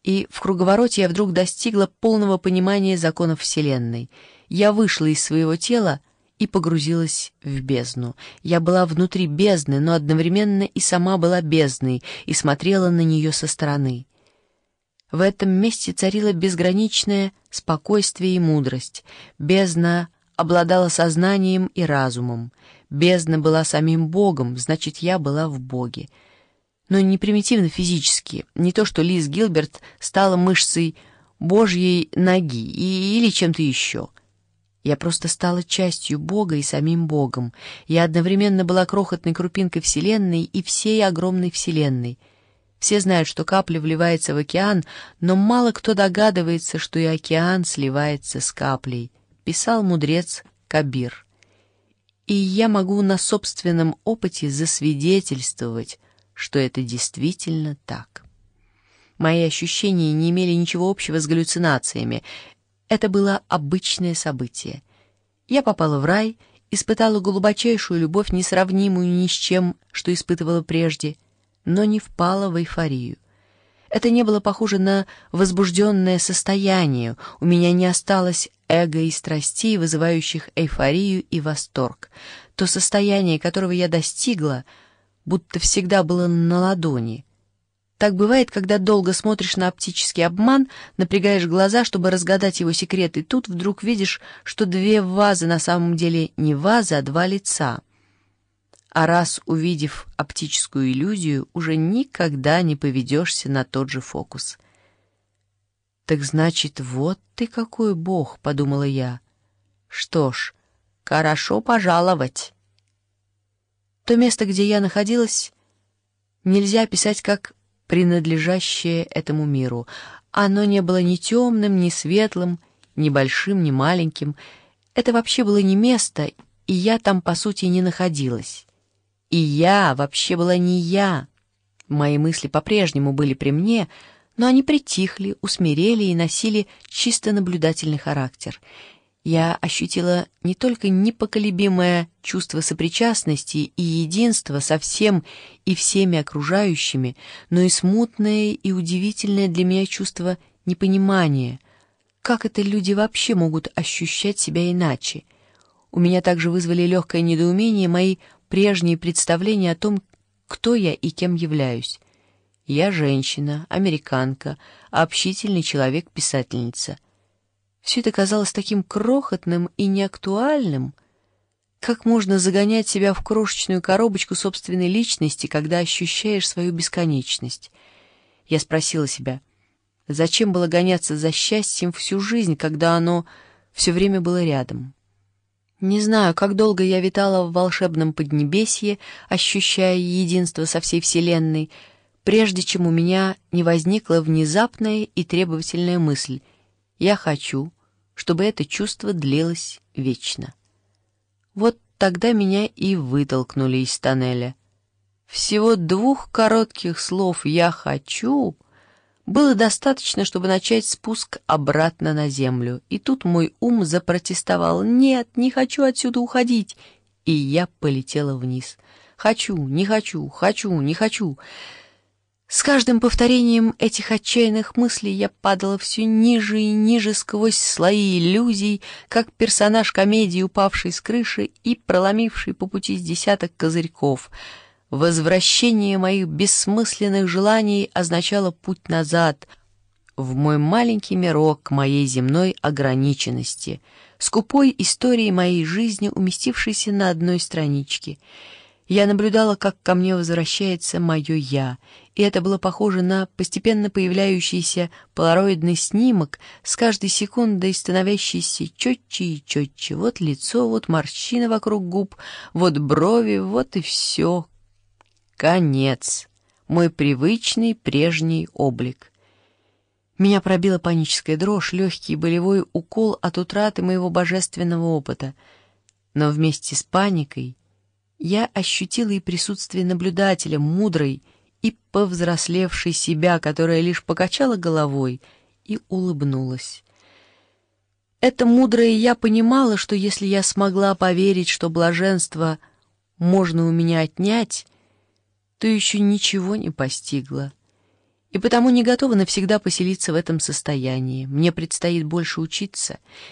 и в круговороте я вдруг достигла полного понимания законов Вселенной. Я вышла из своего тела и погрузилась в бездну. Я была внутри бездны, но одновременно и сама была бездной, и смотрела на нее со стороны. В этом месте царило безграничное спокойствие и мудрость. Бездна обладала сознанием и разумом. Бездна была самим Богом, значит, я была в Боге. Но не примитивно физически, не то что Лиз Гилберт стала мышцей Божьей ноги или чем-то еще. Я просто стала частью Бога и самим Богом. Я одновременно была крохотной крупинкой Вселенной и всей огромной Вселенной. Все знают, что капля вливается в океан, но мало кто догадывается, что и океан сливается с каплей, писал мудрец Кабир. И я могу на собственном опыте засвидетельствовать, что это действительно так. Мои ощущения не имели ничего общего с галлюцинациями. Это было обычное событие. Я попала в рай, испытала глубочайшую любовь, несравнимую ни с чем, что испытывала прежде, но не впала в эйфорию. Это не было похоже на возбужденное состояние, у меня не осталось эго и страстей, вызывающих эйфорию и восторг. То состояние, которого я достигла, будто всегда было на ладони. Так бывает, когда долго смотришь на оптический обман, напрягаешь глаза, чтобы разгадать его секрет, и тут вдруг видишь, что две вазы на самом деле не вазы, а два лица. А раз увидев оптическую иллюзию, уже никогда не поведешься на тот же фокус. «Так значит, вот ты какой бог», — подумала я. «Что ж, хорошо пожаловать». То место, где я находилась, нельзя описать как принадлежащее этому миру. Оно не было ни темным, ни светлым, ни большим, ни маленьким. Это вообще было не место, и я там, по сути, не находилась. И я вообще была не я. Мои мысли по-прежнему были при мне, но они притихли, усмирели и носили чисто наблюдательный характер. Я ощутила не только непоколебимое чувство сопричастности и единства со всем и всеми окружающими, но и смутное и удивительное для меня чувство непонимания. Как это люди вообще могут ощущать себя иначе? У меня также вызвали легкое недоумение мои прежние представления о том, кто я и кем являюсь. Я женщина, американка, общительный человек-писательница. Все это казалось таким крохотным и неактуальным. Как можно загонять себя в крошечную коробочку собственной личности, когда ощущаешь свою бесконечность? Я спросила себя, зачем было гоняться за счастьем всю жизнь, когда оно все время было рядом? Не знаю, как долго я витала в волшебном поднебесье, ощущая единство со всей Вселенной, прежде чем у меня не возникла внезапная и требовательная мысль: я хочу, чтобы это чувство длилось вечно. Вот тогда меня и вытолкнули из тоннеля. Всего 2 коротких слов «я хочу» было достаточно, чтобы начать спуск обратно на землю. И тут мой ум запротестовал: «Нет, не хочу отсюда уходить!» И я полетела вниз. «Хочу, не хочу, хочу, не хочу!» С каждым повторением этих отчаянных мыслей я падала все ниже и ниже сквозь слои иллюзий, как персонаж комедии, упавший с крыши и проломивший по пути с десяток козырьков. Возвращение моих бессмысленных желаний означало путь назад, в мой маленький мирок к моей земной ограниченности, скупой истории моей жизни, уместившейся на одной страничке. Я наблюдала, как ко мне возвращается мое «я», и это было похоже на постепенно появляющийся полароидный снимок, с каждой секундой становящийся четче и четче. Вот лицо, вот морщина вокруг губ, вот брови, вот и все. Конец. Мой привычный прежний облик. Меня пробила паническая дрожь, легкий болевой укол от утраты моего божественного опыта. Но вместе с паникой я ощутила и присутствие наблюдателя, мудрой и повзрослевшей себя, которая лишь покачала головой и улыбнулась. Это мудрое я понимала, что если я смогла поверить, что блаженство можно у меня отнять, то еще ничего не постигла. и потому не готова навсегда поселиться в этом состоянии. Мне предстоит больше учиться.